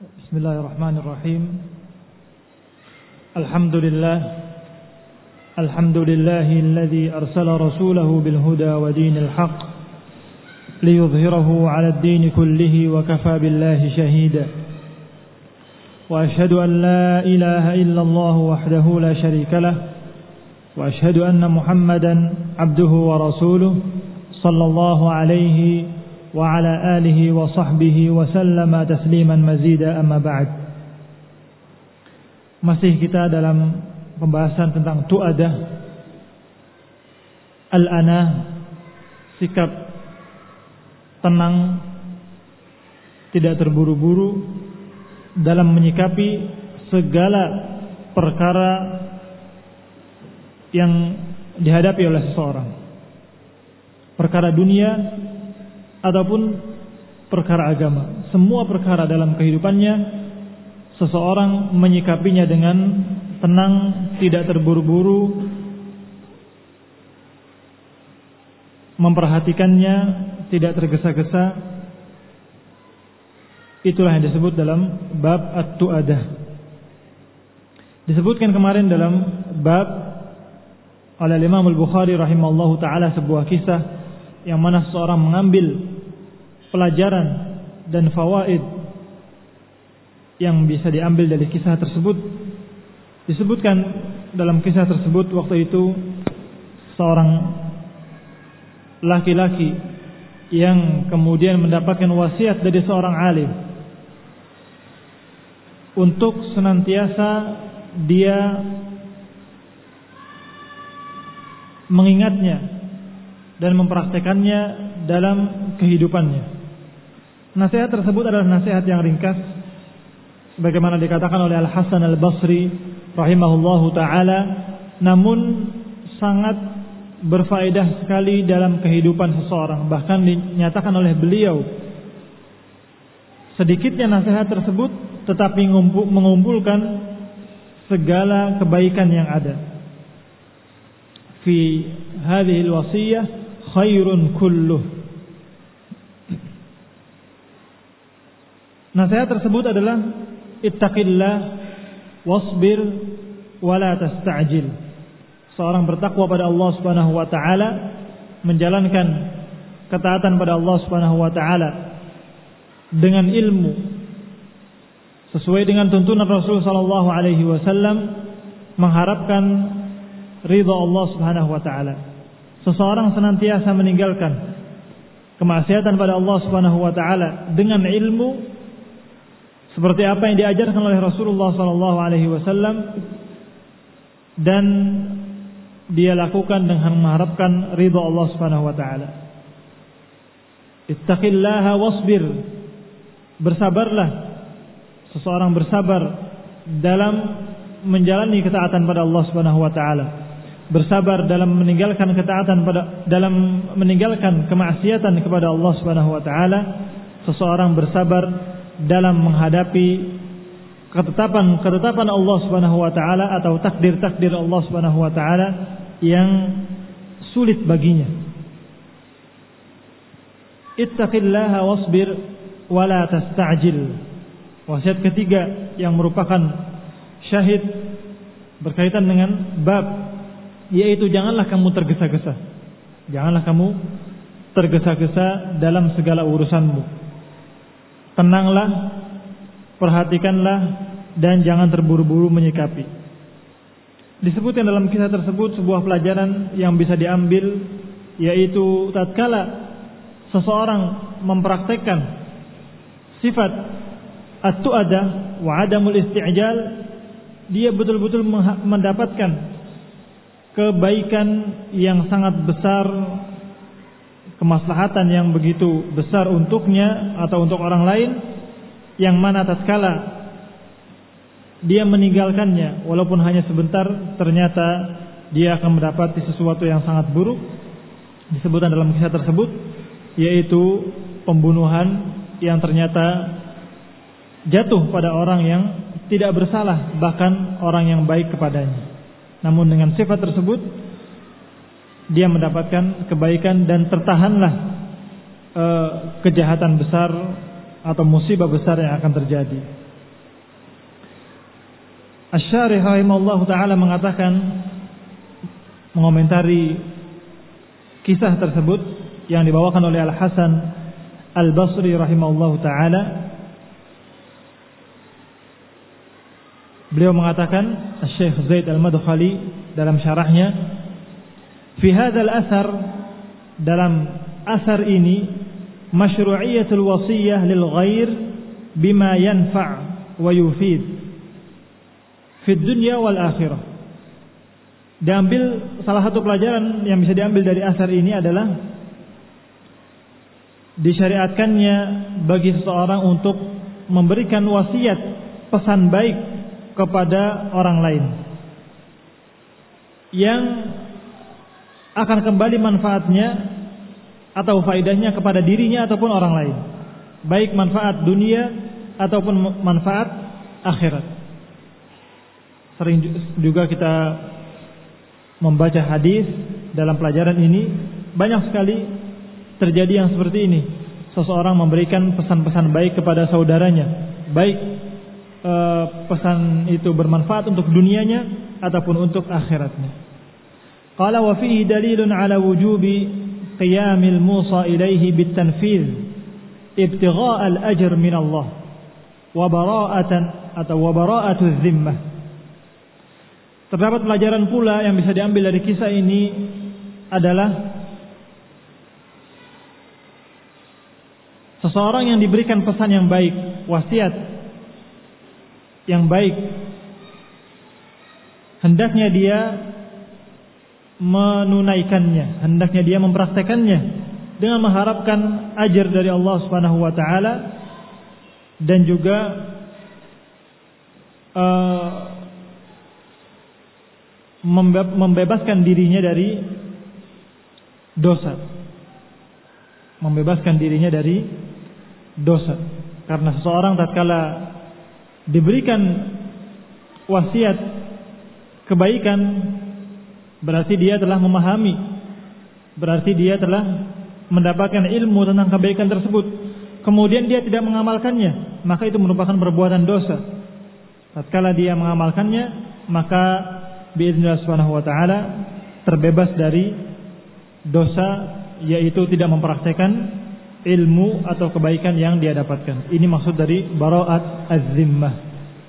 Bismillahirrahmanirrahim. Alhamdulillahilladzi arsala rasulahu bil huda wa dinil haqq liyudhhirahu 'ala ad-din kullihi wa kafaa billahi shahida. Wa ashhadu an la ilaha illallah wahdahu la sharika lah wa ashhadu anna Muhammadan 'abduhu wa rasuluhu sallallahu alaihi wa ala alihi wa sahbihi wa sallama tasliman mazida, amma ba'd. Masih kita dalam pembahasan tentang tu'adah, al-anah, sikap tenang, tidak terburu-buru dalam menyikapi segala perkara yang dihadapi oleh seseorang, perkara dunia ataupun perkara agama. Semua perkara dalam kehidupannya seseorang menyikapinya dengan tenang, tidak terburu-buru, memperhatikannya, tidak tergesa-gesa. Itulah yang disebut dalam bab at-tu'adah. Disebutkan kemarin dalam bab oleh Imam Al-Bukhari rahimahullahu ta'ala sebuah kisah yang mana seseorang mengambil pelajaran dan fawaid yang bisa diambil dari kisah tersebut. Disebutkan dalam kisah tersebut, waktu itu seorang laki-laki yang kemudian mendapatkan wasiat dari seorang alim untuk senantiasa dia mengingatnya dan mempraktekannya dalam kehidupannya. Nasihat tersebut adalah nasihat yang ringkas, sebagaimana dikatakan oleh Al-Hasan Al-Basri rahimahullahu ta'ala, namun sangat berfaedah sekali dalam kehidupan seseorang. Bahkan dinyatakan oleh beliau, sedikitnya nasihat tersebut tetapi mengumpulkan segala kebaikan yang ada. Fi hadhihi al-wasiyah khairun kulluh. Nasihat tersebut adalah ittaqillah wasbir wala tasta'jil. Seorang bertakwa pada Allah Subhanahu wa taala, menjalankan ketaatan pada Allah Subhanahu wa taala dengan ilmu sesuai dengan tuntunan Rasul sallallahu alaihi wasallam, mengharapkan ridha Allah Subhanahu wa taala. Seseorang senantiasa meninggalkan kemaksiatan pada Allah Subhanahu wa taala dengan ilmu seperti apa yang diajarkan oleh Rasulullah sallallahu alaihi wasallam, dan dia lakukan dengan mengharapkan ridha Allah Subhanahu wa taala. Ittaqillaha wasbir. Bersabarlah. Seseorang bersabar dalam menjalani ketaatan pada Allah Subhanahu wa taala. Bersabar dalam meninggalkan meninggalkan kemaksiatan kepada Allah Subhanahu wa taala. Seseorang bersabar dalam menghadapi ketetapan Allah Subhanahu wa taala atau takdir Allah Subhanahu wa taala yang sulit baginya. Ittaqillaha wasbir wala tasta'jil. Wasiat ketiga yang merupakan syahid berkaitan dengan bab, yaitu janganlah kamu tergesa-gesa. Janganlah kamu tergesa-gesa dalam segala urusanmu. Tenanglah, perhatikanlah, dan jangan terburu-buru menyikapi. Disebutkan dalam kisah tersebut sebuah pelajaran yang bisa diambil, yaitu tatkala seseorang mempraktekkan sifat at-tu'adah wa adamul isti'jal, dia betul-betul mendapatkan kebaikan yang sangat besar, kemaslahatan yang begitu besar untuknya atau untuk orang lain, yang mana tatkala dia meninggalkannya walaupun hanya sebentar, ternyata dia akan mendapati sesuatu yang sangat buruk. Disebutkan dalam kisah tersebut, yaitu pembunuhan yang ternyata jatuh pada orang yang tidak bersalah, bahkan orang yang baik kepadanya. Namun dengan sifat tersebut dia mendapatkan kebaikan dan tertahanlah kejahatan besar atau musibah besar yang akan terjadi. Asy-Syarih rahimahullahu taala mengatakan, mengomentari kisah tersebut yang dibawakan oleh Al-Hasan Al-Basri rahimahullahu taala, beliau mengatakan, Syekh Zaid Al-Madkhali dalam syarahnya, fi hadzal athar, dalam asar ini, masyru'iyatul wasiyah lil ghair bima yanfa' wa yufid fi dunya wal akhirah. Diambil salah satu pelajaran yang bisa diambil dari asar ini adalah disyariatkannya bagi seseorang untuk memberikan wasiat, pesan baik kepada orang lain yang akan kembali manfaatnya atau faedahnya kepada dirinya ataupun orang lain, baik manfaat dunia ataupun manfaat akhirat. Sering juga kita membaca hadis dalam pelajaran ini, banyak sekali terjadi yang seperti ini. Seseorang memberikan pesan-pesan baik kepada saudaranya, baik pesan itu bermanfaat untuk dunianya ataupun untuk akhiratnya. Qala wa fihi dalilun ala wujubi qiyamil musa ilaihi bitanfidh ibtigha' al-ajr min Allah wa bara'atan atau wa bara'atu dhimmah. Terdapat pelajaran pula yang bisa diambil dari kisah ini adalah seseorang yang diberikan pesan yang baik, wasiat yang baik, hendaknya dia menunaikannya, hendaknya dia mempraktekannya dengan mengharapkan ajar dari Allah Subhanahu wa taala dan juga membebaskan dirinya dari dosa. Membebaskan dirinya dari dosa. Karena seseorang tatkala diberikan wasiat kebaikan, berarti dia telah memahami, berarti dia telah mendapatkan ilmu tentang kebaikan tersebut, kemudian dia tidak mengamalkannya, maka itu merupakan perbuatan dosa. Tatkala dia mengamalkannya, maka biiznillah subhanahu wa ta'ala terbebas dari dosa, yaitu tidak mempraktekkan ilmu atau kebaikan yang dia dapatkan. Ini maksud dari bara'at az-zimmah.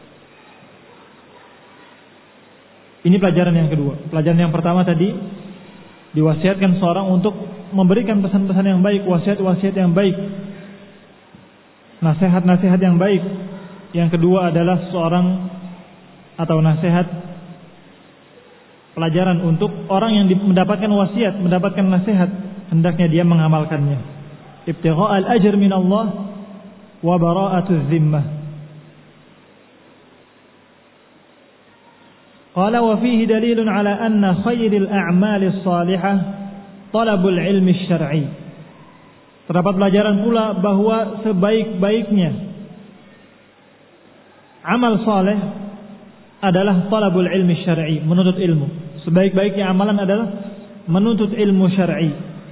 Ini pelajaran yang kedua. Pelajaran yang pertama tadi, diwasiatkan seorang untuk memberikan pesan-pesan yang baik, wasiat-wasiat yang baik, nasihat-nasihat yang baik. Yang kedua adalah seorang atau nasihat, pelajaran untuk orang yang mendapatkan wasiat, mendapatkan nasihat, hendaknya dia mengamalkannya. Ibtigha'al ajr min Allah wa bara'atu zimmah. Qala wa fihi dalilun ala anna khairil a'malis salihah talabul ilmi syar'i. Terdapat pelajaran pula bahwa sebaik-baiknya amal saleh adalah talabul ilmi syar'i, menuntut ilmu. Sebaik-baiknya amalan adalah menuntut ilmu syar'i.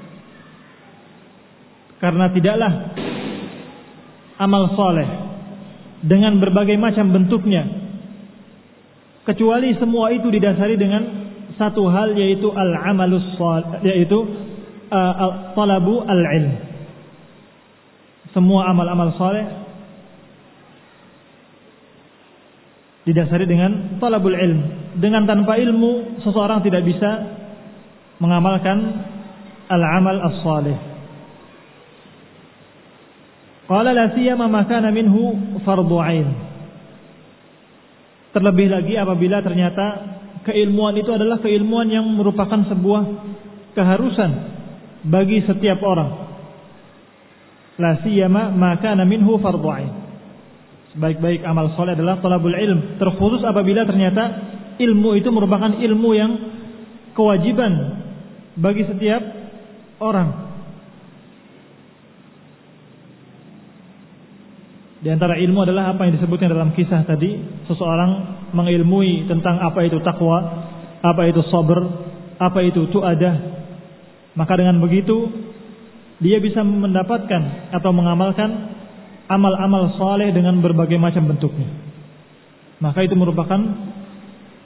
Karena tidaklah amal saleh dengan berbagai macam bentuknya, kecuali semua itu didasari dengan satu hal, yaitu al-amalus salih, yaitu talabu al-ilm. Semua amal-amal saleh didasari dengan talabul ilm. Dengan tanpa ilmu seseorang tidak bisa mengamalkan al-amal as-salih. Qala la siyama ma kana minhu fardhu ain. Terlebih lagi apabila ternyata keilmuan itu adalah keilmuan yang merupakan sebuah keharusan bagi setiap orang. La siyama ma kana minhu fardhu ain. Sebaik-baik amal saleh adalah talabul ilm, terkhusus apabila ternyata ilmu itu merupakan ilmu yang kewajiban bagi setiap orang. Di antara ilmu adalah apa yang disebutkan dalam kisah tadi, seseorang mengilmui tentang apa itu takwa, apa itu sabr, apa itu tu'adah. Maka dengan begitu dia bisa mendapatkan atau mengamalkan amal-amal saleh dengan berbagai macam bentuknya. Maka itu merupakan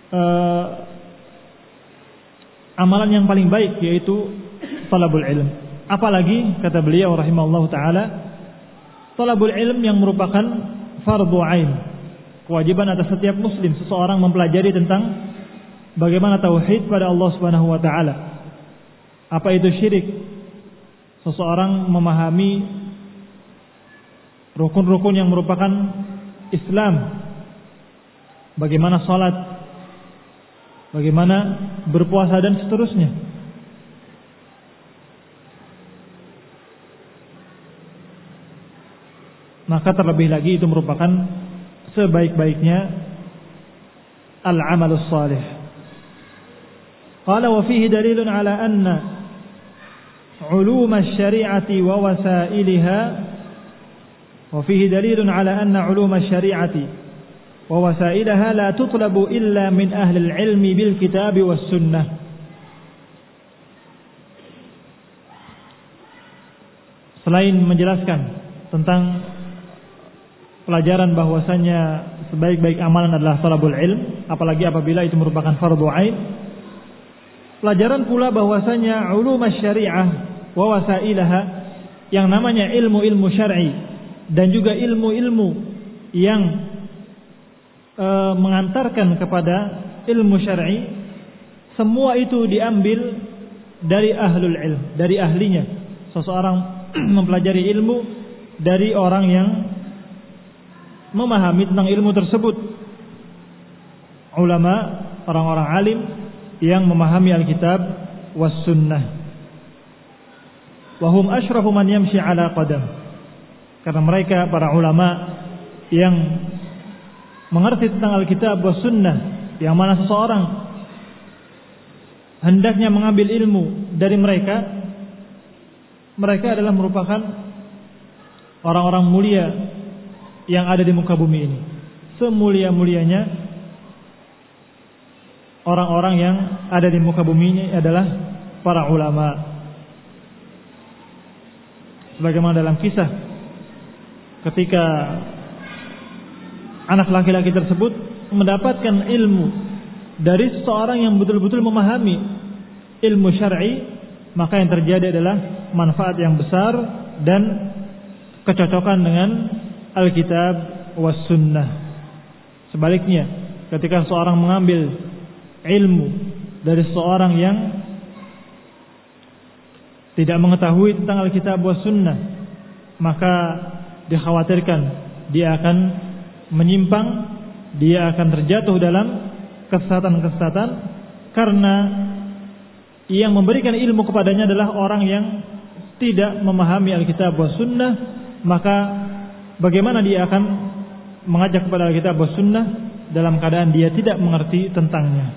amalan yang paling baik, yaitu talabul ilm. Apalagi kata beliau rahimahullahu taala, talabul ilm yang merupakan fardhu ain, kewajiban atas setiap muslim, seseorang mempelajari tentang bagaimana tauhid pada Allah Subhanahu wa taala. Apa itu syirik? Seseorang memahami rukun-rukun yang merupakan Islam. Bagaimana salat, bagaimana berpuasa dan seterusnya. Maka terlebih lagi itu merupakan sebaik-baiknya al-amalus salih. Qala wa fihi dalilun ala anna ulum asy-syari'ati wa wasailiha wa fihi dalilun ala anna ulum asy-syari'ati wa wasailaha la tutlabu illa min ahli al-ilmi bil kitab was sunnah. Selain menjelaskan tentang pelajaran bahwasanya sebaik-baik amalan adalah talabul ilm, apalagi apabila itu merupakan fardhu ain. Pelajaran pula bahwasanya ulumus syariah wa wasailaha, yang namanya ilmu-ilmu syar'i dan juga ilmu-ilmu yang mengantarkan kepada ilmu syar'i, semua itu diambil dari ahlul ilm, dari ahlinya. Seseorang mempelajari ilmu dari orang yang memahami tentang ilmu tersebut. Ulama, orang-orang alim yang memahami Alkitab was sunnah. Wa hum asyrafu man yamshi ala qadam. Karena mereka para ulama yang mengerti tentang Alkitab was sunnah, yang mana seseorang hendaknya mengambil ilmu dari mereka, mereka adalah merupakan orang-orang mulia yang ada di muka bumi ini. Semulia-mulianya orang-orang yang ada di muka bumi ini adalah para ulama. Sebagaimana dalam kisah ketika anak laki-laki tersebut mendapatkan ilmu dari seseorang yang betul-betul memahami ilmu syar'i, maka yang terjadi adalah manfaat yang besar dan kecocokan dengan Alkitab was sunnah. Sebaliknya, ketika seorang mengambil ilmu dari seorang yang tidak mengetahui tentang Alkitab was sunnah, maka dikhawatirkan dia akan menyimpang, dia akan terjatuh dalam kesesatan-kesesatan, karena yang memberikan ilmu kepadanya adalah orang yang tidak memahami Alkitab was sunnah. Maka bagaimana dia akan mengajak kepada Alkitab was sunnah dalam keadaan dia tidak mengerti tentangnya?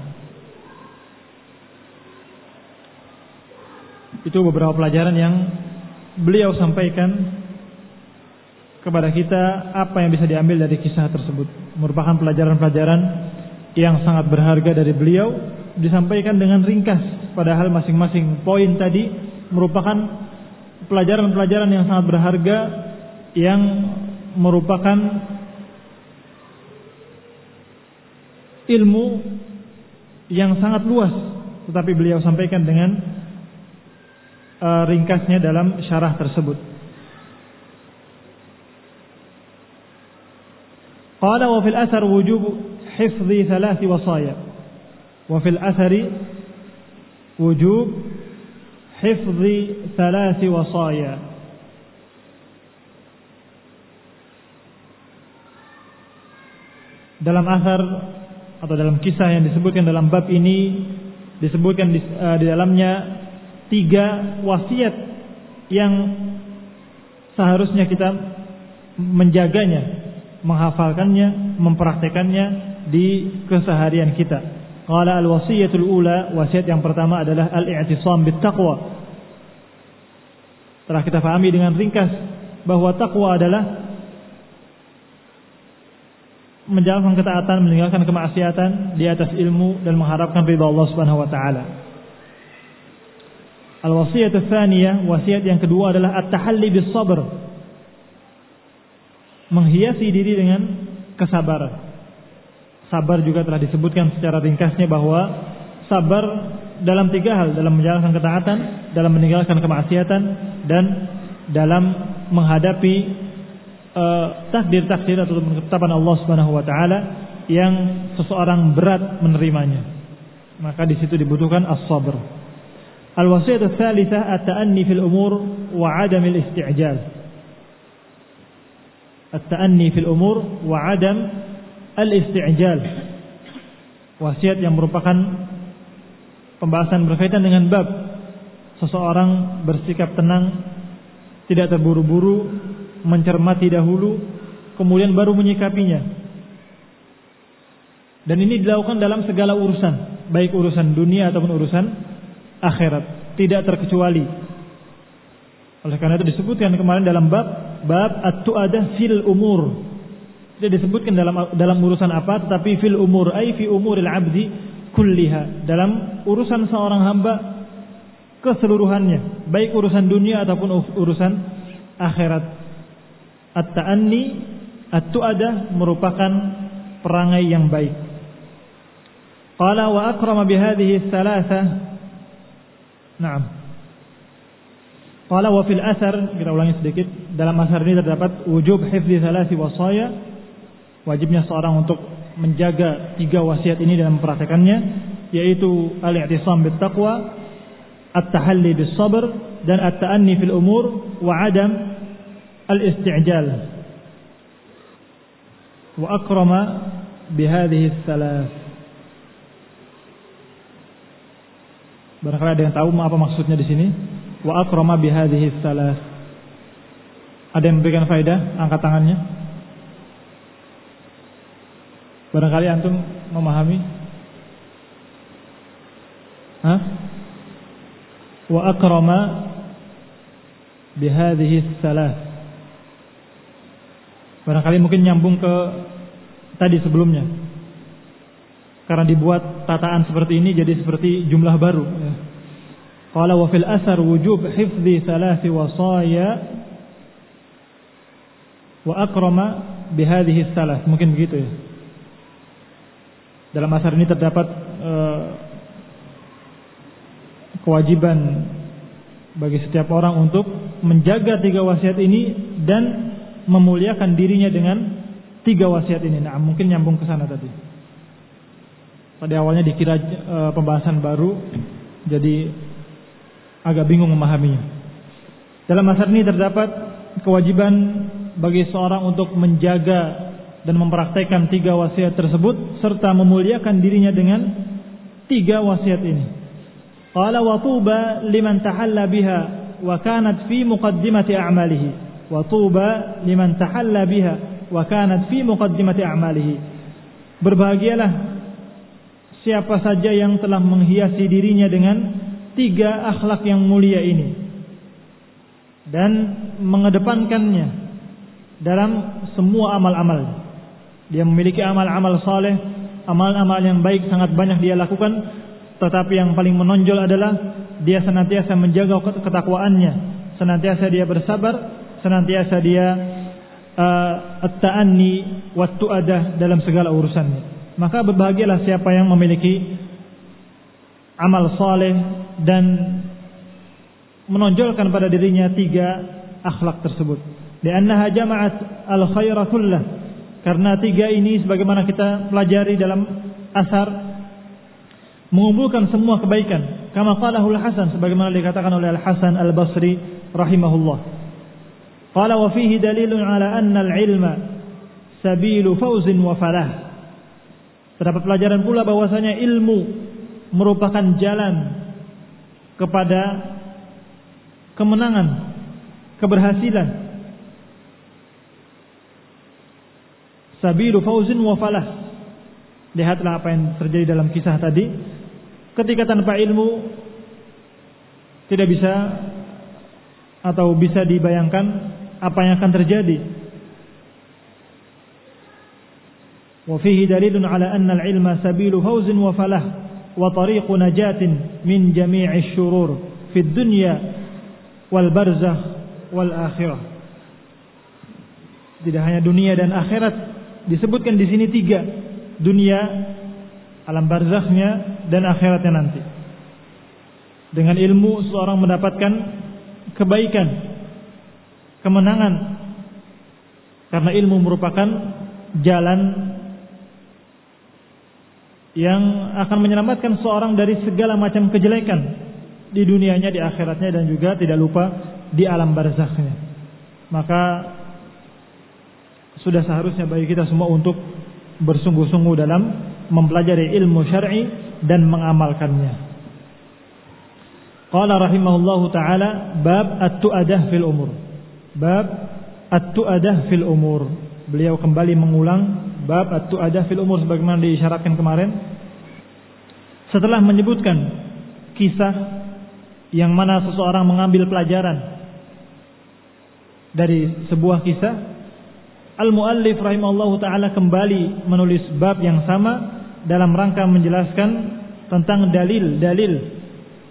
Itu beberapa pelajaran yang beliau sampaikan kepada kita. Apa yang bisa diambil dari kisah tersebut merupakan pelajaran-pelajaran yang sangat berharga dari beliau, disampaikan dengan ringkas, padahal masing-masing poin tadi merupakan pelajaran-pelajaran yang sangat berharga, yang merupakan ilmu yang sangat luas, tetapi beliau sampaikan dengan ringkasnya dalam syarah tersebut. Qala wa fil athar wujub hifdhi thalath wasaya. Wa fil athari wujub hifdhi thalath wasaya. Dalam athar atau dalam kisah yang disebutkan dalam bab ini, disebutkan di dalamnya 3 wasiat yang seharusnya kita menjaganya, menghafalkannya, mempraktekannya di keseharian kita. Qala al-wasiyatul ula, wasiat yang pertama adalah al-i'tisam bittaqwa. Telah kita pahami dengan ringkas bahwa takwa adalah menjalankan ketaatan, meninggalkan kemaksiatan di atas ilmu dan mengharapkan ridha Allah Subhanahu wa taala. Al-wasiyatul tsaniyah, wasiat yang kedua adalah at-tahalli bis sabr. Menghiasi diri dengan kesabaran. sabar juga telah disebutkan secara ringkasnya bahwa sabar dalam 3 hal, dalam menjalankan ketaatan, dalam meninggalkan kemaksiatan, dan dalam menghadapi takdir-takdir atau ketetapan Allah Subhanahu wa taala yang seseorang berat menerimanya. Maka di situ dibutuhkan as-sabr. Al-wasiyatu tsalitsah at-ta'anni fil umur wa 'adam al-isti'jal. At-ta'anni fil umur wa 'adam al-isti'jal. Wasiat yang merupakan pembahasan berkaitan dengan bab seseorang bersikap tenang, tidak terburu-buru, mencermati dahulu, kemudian baru menyikapinya. Dan ini dilakukan dalam segala urusan, baik urusan dunia ataupun urusan akhirat, tidak terkecuali. Oleh karena itu disebutkan kemarin dalam bab at-tu'adah fil umur. Tidak disebutkan dalam urusan apa, tetapi fil umur, ay fi umuril abdi kulliha, dalam urusan seorang hamba keseluruhannya, baik urusan dunia ataupun urusan akhirat. At-ta'anni, at-tu'adah merupakan perangai yang baik. Qala wa akrama bihadhihi tsalatsa. Naam. Qala wa fil athar, kita ulangi sedikit, dalam asar ini terdapat wujub hifdzi tsalasi wasaya, wajibnya seorang untuk menjaga 3 wasiat ini dan mempraktekannya, yaitu al-i'tisam bit taqwa, at-tahalli bis sabr, dan at-ta'anni fil umur wa 'adam al-isti'jal. Wa akrama bihadhihi tsalas. Barangkali ada yang tahu apa maksudnya di sini? Wa akrama bihadhihi tsalas. Ada yang memberikan faedah? Angkat tangannya. Barangkali antum memahami? Wa akrama bihadhihi tsalas. Barangkali mungkin nyambung ke tadi sebelumnya. Karena dibuat tataan seperti ini jadi seperti jumlah baru. Qala wa fil asar wujub hifdzi thalathi wasaya wa akrama bihadhihi tsalas. Mungkin begitu ya. Dalam asar ini terdapat kewajiban bagi setiap orang untuk menjaga 3 wasiat ini dan memuliakan dirinya dengan 3 wasiat ini. Nah, mungkin nyambung ke sana tadi. Pada awalnya dikira pembahasan baru, jadi agak bingung memahaminya. Dalam asar ini terdapat kewajiban bagi seorang untuk menjaga dan mempraktekkan 3 wasiat tersebut serta memuliakan dirinya dengan 3 wasiat ini. Qala wa tuba liman tahalla biha wa kanat fi muqaddimati a'malihi. Wa tuba liman tahalla biha wa kanat fi muqaddimati a'malihi. Berbahagialah siapa saja yang telah menghiasi dirinya dengan 3 akhlak yang mulia ini dan mengedepankannya dalam semua amal-amal. Dia memiliki amal-amal saleh, amal-amal yang baik sangat banyak dia lakukan, tetapi yang paling menonjol adalah dia senantiasa menjaga ketakwaannya, senantiasa dia bersabar, senantiasa dia at-ta'anni wat-tu'adah dalam segala urusannya. Maka berbahagialah siapa yang memiliki amal saleh dan menonjolkan pada dirinya 3 akhlak tersebut. Li'annaha jama'at al-khaira kullah. Karena 3 ini sebagaimana kita pelajari dalam asar mengumpulkan semua kebaikan. Kama qalahu al-Hasan, sebagaimana dikatakan oleh Al-Hasan Al-Basri rahimahullah. Qala wa fihi dalilun ala anna al-ilma sabilu fawzin wa falah. Terdapat pelajaran pula bahwasanya ilmu merupakan jalan kepada kemenangan, keberhasilan. Sabilu fauzin wa falah. Lihatlah apa yang terjadi dalam kisah tadi. Ketika tanpa ilmu tidak bisa atau bisa dibayangkan apa yang akan terjadi. Wa fihi dalilun ala anna al-ilma sabilu fauzin wa falah wa tariqu najatin min jami'i syurur fid dunya wal barzakh wal akhirah. Tidak hanya dunia dan akhirat, disebutkan di sini 3 dunia, alam barzakhnya, dan akhiratnya nanti. Dengan ilmu seorang mendapatkan kebaikan, kemenangan, karena ilmu merupakan jalan yang akan menyelamatkan seorang dari segala macam kejelekan di dunianya, di akhiratnya, dan juga tidak lupa di alam barzakhnya. Maka sudah seharusnya bagi kita semua untuk bersungguh-sungguh dalam mempelajari ilmu syar'i dan mengamalkannya. Qala rahimahullahu ta'ala bab at-tu'adah fil umur. Bab at-tu'adah fil umur. Beliau kembali mengulang bab at-tu'adah fil umur sebagaimana diisyaratkan kemarin. Setelah menyebutkan kisah yang mana seseorang mengambil pelajaran dari sebuah kisah, al-muallif rahimahullahu ta'ala kembali menulis bab yang sama dalam rangka menjelaskan tentang dalil-dalil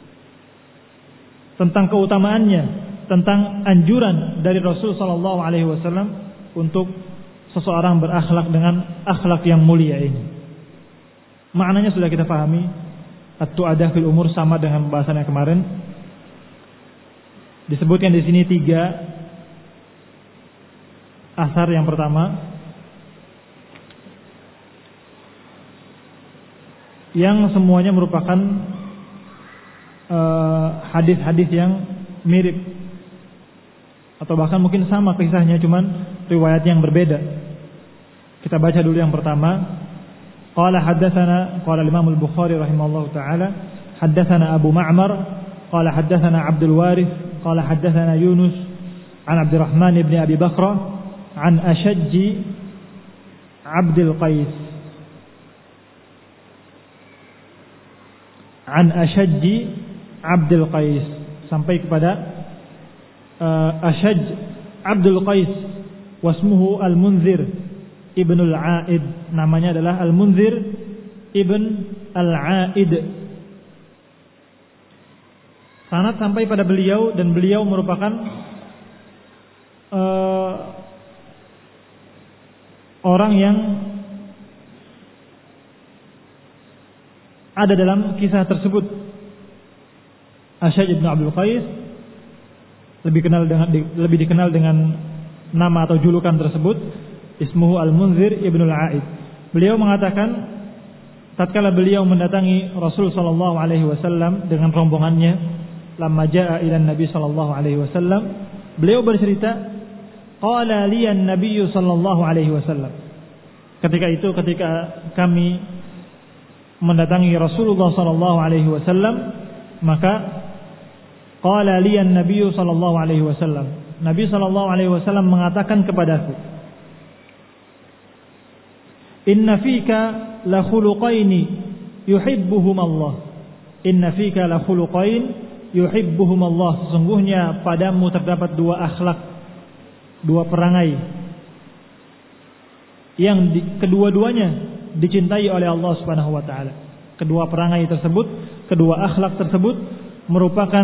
tentang keutamaannya, tentang anjuran dari Rasul sallallahu alaihi wasallam untuk seseorang berakhlak dengan akhlak yang mulia ini. Maknanya sudah kita pahami. At-tu'adah fil umur sama dengan pembahasan yang kemarin. Disebutkan di sini 3 asar. Yang pertama, yang semuanya merupakan hadis-hadis yang mirip atau bahkan mungkin sama kisahnya, cuman riwayat yang berbeda. Kita baca dulu yang pertama. Qala Imam Al-Bukhari rahimahullahu taala, haddatsana Abu Ma'mar qala haddatsana Abdul Warith qala haddatsana Yunus an Abdurrahman ibn Abi Bakr an Ashajj Abdul Qais an Ashajj Abdul Qais sampai kepada Ashajj Abdul Qais, wasmuhu Al-Munzir ibn Al-Aid, namanya adalah Al-Munzir ibn Al-Aid. Sanad sampai pada beliau, dan beliau merupakan orang yang ada dalam kisah tersebut. Ashajj ibn Abdul Qais lebih dikenal dengan nama atau julukan tersebut, ismuhu Al-Munzir ibn Al-Aid. Beliau mengatakan tatkala beliau mendatangi Rasul sallallahu alaihi wasallam dengan rombongannya, lamma jaa ila Nabi sallallahu alaihi wasallam, beliau bercerita, qala li an-nabiy sallallahu alaihi wasallam. Ketika kami mendatangi Rasulullah sallallahu alaihi wasallam, maka qala li an-nabiy sallallahu alaihi wasallam, Nabi sallallahu alaihi wasallam mengatakan kepadaku, inna fika la khuluqaini yuhibbuhum Allah. Inna fika la khuluqain yuhibbuhum Allah. Sesungguhnya padamu terdapat 2 akhlak, 2 perangai yang kedua-duanya dicintai oleh Allah Subhanahu wa taala. Kedua perangai tersebut, kedua akhlak tersebut merupakan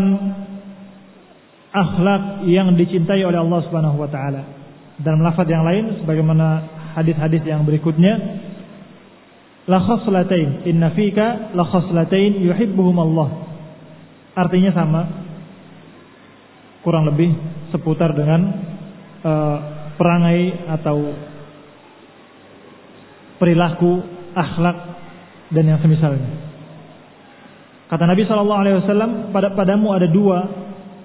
akhlak yang dicintai oleh Allah Subhanahu wa taala. Dalam lafaz yang lain sebagaimana hadis-hadis yang berikutnya, la khaslatain inna fika la khaslatain yuhibbuhum Allah. Artinya sama, kurang lebih seputar dengan perangai atau perilaku, akhlak dan yang semisalnya. Kata Nabi SAW, padamu ada 2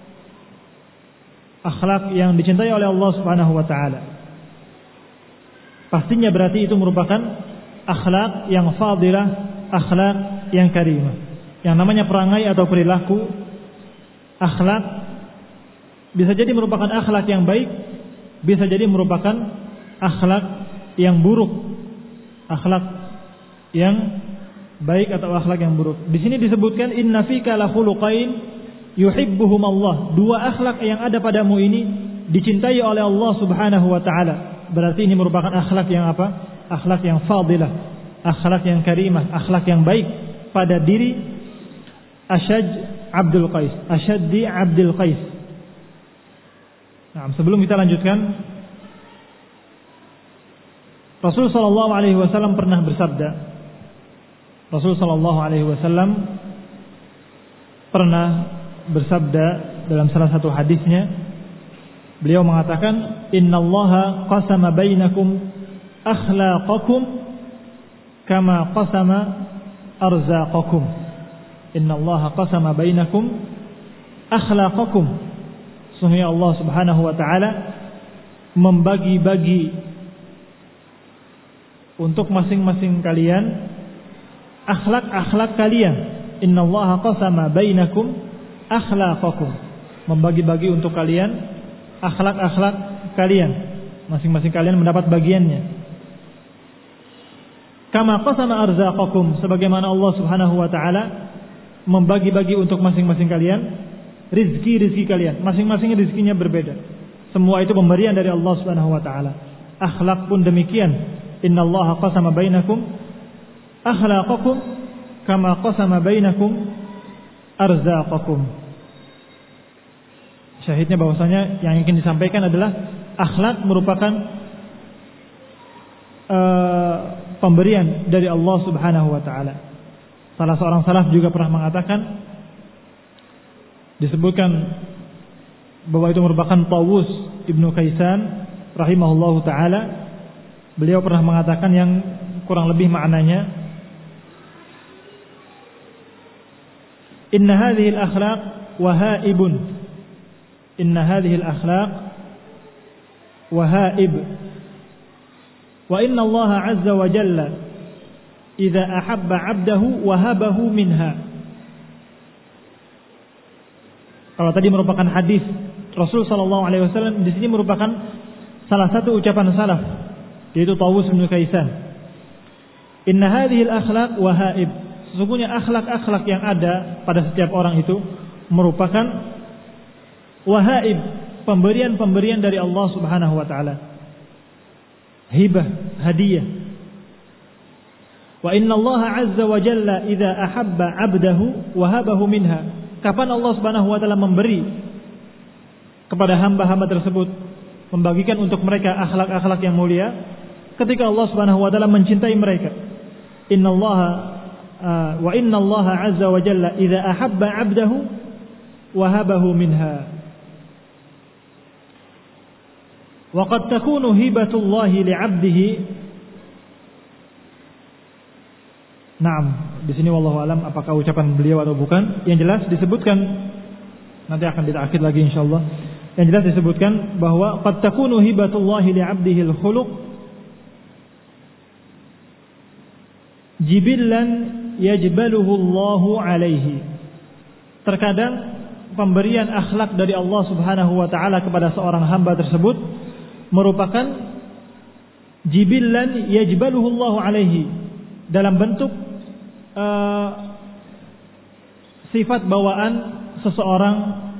akhlak yang dicintai oleh Allah Subhanahu wa taala. Pastinya berarti itu merupakan akhlak yang fadilah, akhlak yang karimah. Yang namanya perangai atau perilaku, akhlak bisa jadi merupakan akhlak yang baik, bisa jadi merupakan akhlak yang buruk. Akhlak yang baik atau akhlak yang buruk. Di sini disebutkan inna fika la khuluqain yuhibbuhum Allah. 2 akhlak yang ada padamu ini dicintai oleh Allah Subhanahu wa taala. Berarti ini merupakan akhlak yang apa? Akhlak yang fadilah, akhlak yang karimah, akhlak yang baik pada diri Ashajj Abdul Qais, Ashajj Abdul Qais. Nah, sebelum kita lanjutkan, Rasul sallallahu alaihi wasallam pernah bersabda. Rasul sallallahu alaihi wasallam pernah bersabda dalam salah satu hadisnya, beliau mengatakan, "Innallaha qasama bainakum akhlaqakum kama qasama arzaqakum." Innallaha qasama bainakum akhlaqakum. Sesungguhnya Allah Subhanahu wa taala membagi-bagi untuk masing-masing kalian akhlak-akhlak kalian. Innallaha qasama bainakum akhlaqakum. Membagi-bagi untuk kalian akhlak-akhlak kalian. Masing-masing kalian mendapat bagiannya. Kama qasama arzaqakum, sebagaimana Allah Subhanahu wa taala membagi-bagi untuk masing-masing kalian rizki kalian. Masing-masing rizkinya berbeda. Semua itu pemberian dari Allah Subhanahu wa taala. Akhlak pun demikian. Innallaha qasama bainakum akhlaqakum kama qasama bainakum arzaqakum. Syahidnya bahwasanya yang ingin disampaikan adalah akhlak merupakan pemberian dari Allah Subhanahu wa taala. Salah seorang salaf juga pernah mengatakan, disebutkan bahwa itu merupakan Tawus Ibnu Kaisan rahimahullahu taala. Beliau pernah mengatakan yang kurang lebih maknanya, Inna hadhihi al-akhlaq wahaibun. Inna hadhihi al-akhlaq wahaib. Wa inna Allah azza wa jalla idza ahabba 'abdahu wahabahu minha. Kalau tadi merupakan hadis Rasul sallallahu alaihi wasallam, di sini merupakan salah satu ucapan salaf, yaitu Tawus bin Kaisan. Inna hadhihi al-akhlaq wahaib. Sesungguhnya akhlak-akhlak yang ada pada setiap orang itu merupakan wahaib, pemberian-pemberian dari Allah Subhanahu wa taala. Hibah, hadiah. Wa inna Allah azza wa jalla idza ahabba 'abdahu wahabahu minha. Kapan Allah Subhanahu wa taala memberi kepada hamba-hamba tersebut, membagikan untuk mereka akhlak-akhlak yang mulia, ketika Allah Subhanahu wa taala mencintai mereka. Wa inna Allah azza wa jalla idza ahabba 'abdahu wahabahu minha. Wa qad takunu hibatullahi li'abdihi. Naam, di sini wallahu alam apakah ucapan beliau atau bukan. Yang jelas disebutkan, nanti akan ditakhir lagi insyaallah. Yang jelas disebutkan bahwa qad takunu hibatullahi li'abdihi al-khuluq jibillan yajbaluhu Allahu alaihi. Terkadang pemberian akhlak dari Allah Subhanahu wa taala kepada seorang hamba tersebut merupakan jibillan yajbaluhu Allahu alaihi, dalam bentuk sifat bawaan seseorang,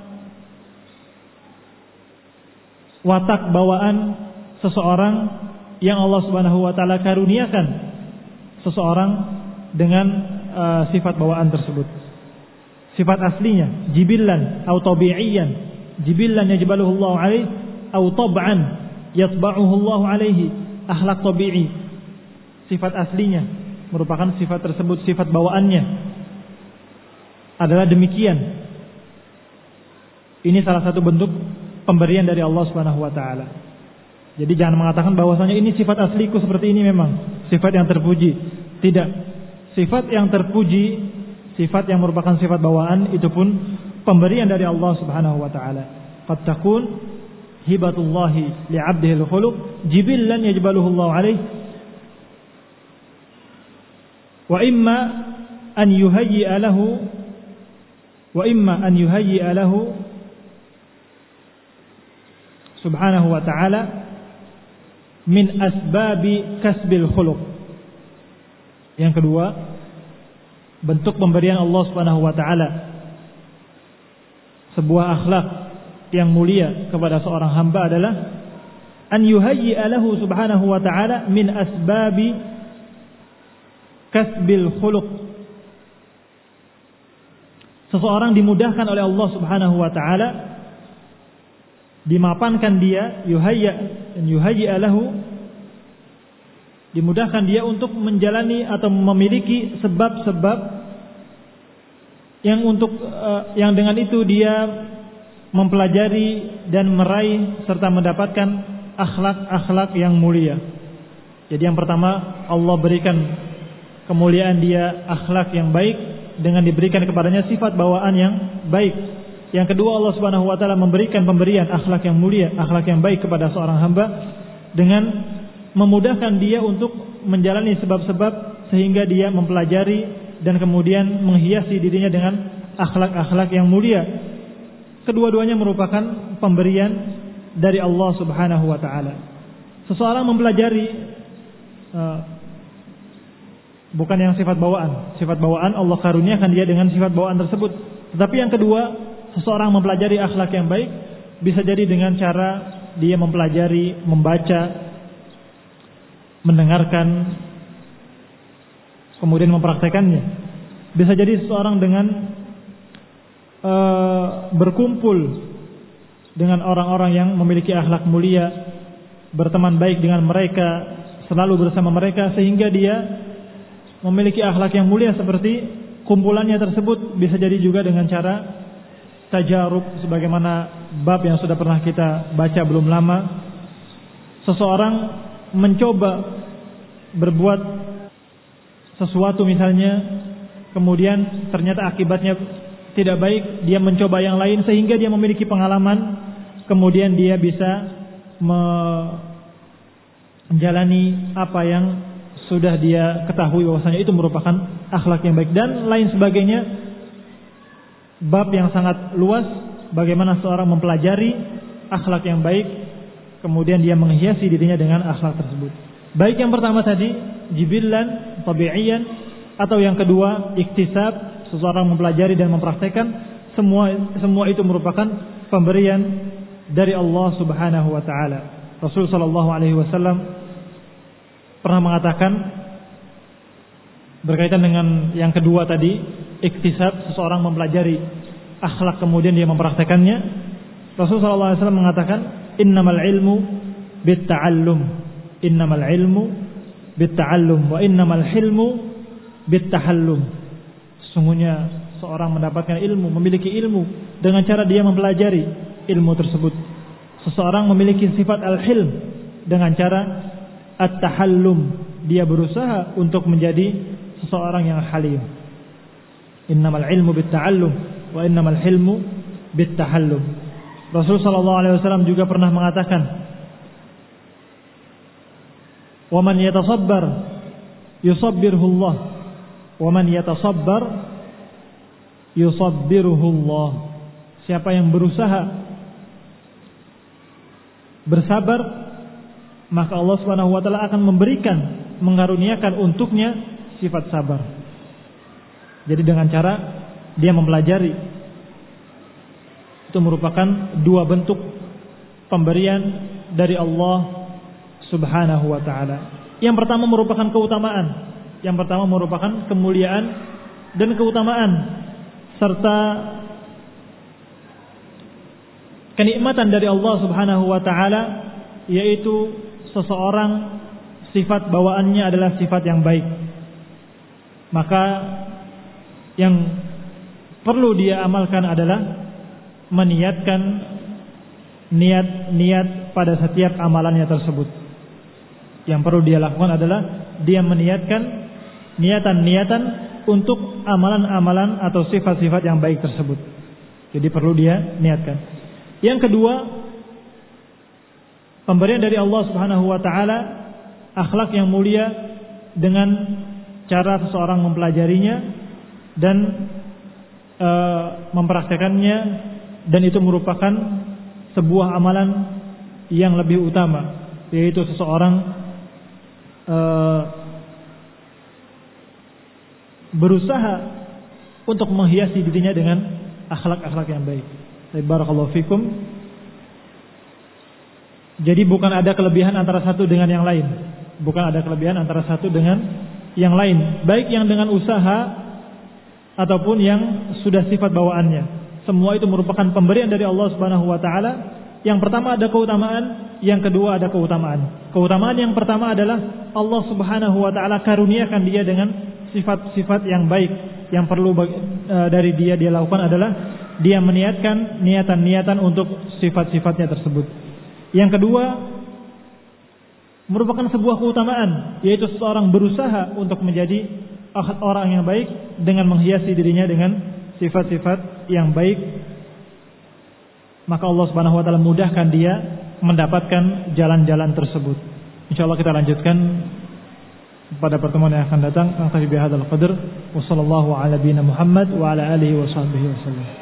watak bawaan seseorang yang Allah Subhanahu wa taala karuniakan seseorang dengan sifat bawaan tersebut. Sifat aslinya jibillan atau tabi'iyan. Jibillan yajbaluhu Allah alaihi atau tab'an yatba'uhu Allah alaihi. Akhlak tabi'i, sifat aslinya merupakan sifat tersebut, sifat bawaannya adalah demikian. Ini salah satu bentuk pemberian dari Allah Subhanahu wa taala. Jadi jangan mengatakan bahwasanya ini sifat asliku seperti ini, memang sifat yang terpuji. Tidak. Sifat yang terpuji, sifat yang merupakan sifat bawaan, itu pun pemberian dari Allah Subhanahu wa taala. Qad takun hibatullahi li'abdihi al-khuluq jibillan yajbaluhu Allah alaihi wa imma an yuhayyi'a lahu subhanahu wa ta'ala min asbabi kasbil khuluq. Yang kedua, bentuk pemberian Allah Subhanahu wa taala sebuah akhlak yang mulia kepada seorang hamba adalah an yuhayyi'a lahu subhanahu wa ta'ala min asbabi kasbil khuluq. Seseorang dimudahkan oleh Allah Subhanahu wa taala, dimapankan dia, yuhayyi'a lahu Dimudahkan dia untuk menjalani atau memiliki sebab-sebab yang dengan itu dia mempelajari dan meraih serta mendapatkan akhlak-akhlak yang mulia. Jadi yang pertama, Allah berikan kemuliaan dia akhlak yang baik dengan diberikan kepadanya sifat bawaan yang baik. Yang kedua, Allah Subhanahu wa taala memberikan pemberian akhlak yang mulia, akhlak yang baik kepada seorang hamba dengan memudahkan dia untuk menjalani sebab-sebab sehingga dia mempelajari dan kemudian menghiasi dirinya dengan akhlak-akhlak yang mulia. Kedua-duanya merupakan pemberian dari Allah Subhanahu wa taala. Seseorang mempelajari bukan yang sifat bawaan. Sifat bawaan Allah karuniakan dia dengan sifat bawaan tersebut. Tetapi yang kedua, seseorang mempelajari akhlak yang baik bisa jadi dengan cara dia mempelajari, membaca, mendengarkan, kemudian mempraktekannya. Bisa jadi seseorang dengan berkumpul dengan orang-orang yang memiliki akhlak mulia, berteman baik dengan mereka, selalu bersama mereka, sehingga dia memiliki akhlak yang mulia seperti kumpulannya tersebut. Bisa jadi juga dengan cara tajarub, sebagaimana bab yang sudah pernah kita baca belum lama. Seseorang mencoba berbuat sesuatu misalnya, kemudian ternyata akibatnya tidak baik, dia mencoba yang lain sehingga dia memiliki pengalaman, kemudian dia bisa menjalani apa yang sudah dia ketahui bahwasanya itu merupakan akhlak yang baik dan lain sebagainya. Bab yang sangat luas bagaimana seorang mempelajari akhlak yang baik, kemudian dia menghiasi dirinya dengan akhlak tersebut. Baik yang pertama tadi jibillan, tabi'iyan, atau yang kedua iktisab, seseorang mempelajari dan mempraktekkan, semua itu merupakan pemberian dari Allah Subhanahu wa taala. Rasul sallallahu alaihi wasallam pernah mengatakan berkaitan dengan yang kedua tadi, iktisab, seseorang mempelajari akhlak kemudian dia mempraktekannya. Rasul sallallahu alaihi wasallam mengatakan, innamal ilmu bitta'allum, innamal ilmu bitta'allum wa innamal hilmu bittahallum. Sesungguhnya seorang mendapatkan ilmu, memiliki ilmu dengan cara dia mempelajari ilmu tersebut. Seseorang memiliki sifat al-hilm dengan cara at-tahallum, dia berusaha untuk menjadi seseorang yang halim. Innamal ilmu bitta'allum wa innamal hilmu bittahallum. Rasul sallallahu alaihi wasallam juga pernah mengatakan, "Wa man yatasabbar yusabbirhu Allah, wa man yatasabbar yusabbiruhu Allah." Siapa yang berusaha bersabar, maka Allah Subhanahu wa taala akan memberikan, mengaruniakan untuknya sifat sabar. Jadi dengan cara dia mempelajari, itu merupakan dua bentuk pemberian dari Allah Subhanahu wa taala. Yang pertama merupakan keutamaan, yang pertama merupakan kemuliaan dan keutamaan serta kenikmatan dari Allah Subhanahu wa taala, yaitu seseorang sifat bawaannya adalah sifat yang baik. Maka yang perlu dia amalkan adalah meniatkan niat-niat pada setiap amalannya tersebut. Yang perlu dia lakukan adalah dia meniatkan niatan-niatan untuk amalan-amalan atau sifat-sifat yang baik tersebut. Jadi perlu dia niatkan. Yang kedua, pemberian dari Allah Subhanahu wa taala akhlak yang mulia dengan cara seseorang mempelajarinya dan mempraktekannya, dan itu merupakan sebuah amalan yang lebih utama, yaitu seseorang berusaha untuk menghiasi dirinya dengan akhlak-akhlak yang baik. Barakallahu fikum. Jadi bukan ada kelebihan antara satu dengan yang lain. Bukan ada kelebihan antara satu dengan yang lain, baik yang dengan usaha ataupun yang sudah sifat bawaannya. Semua itu merupakan pemberian dari Allah Subhanahu wa taala. Yang pertama ada keutamaan, yang kedua ada keutamaan. Keutamaan yang pertama adalah Allah Subhanahu wa taala karuniakan dia dengan sifat-sifat yang baik. Yang perlu dari dia lakukan adalah dia meniatkan niatan-niatan untuk sifat-sifatnya tersebut. Yang kedua merupakan sebuah keutamaan, yaitu seseorang berusaha untuk menjadi orang yang baik dengan menghiasi dirinya dengan sifat-sifat yang baik. Maka Allah Subhanahu wa taala mudahkan dia mendapatkan jalan-jalan tersebut. Insyaallah kita lanjutkan pada pertemuan yang akan datang. Naktafi bihadzal qadar wa sallallahu ala nabiyina Muhammad wa ala alihi wa sahbihi wasallam.